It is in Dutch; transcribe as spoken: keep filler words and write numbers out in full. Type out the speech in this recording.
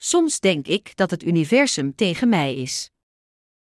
Soms denk ik dat het universum tegen mij is.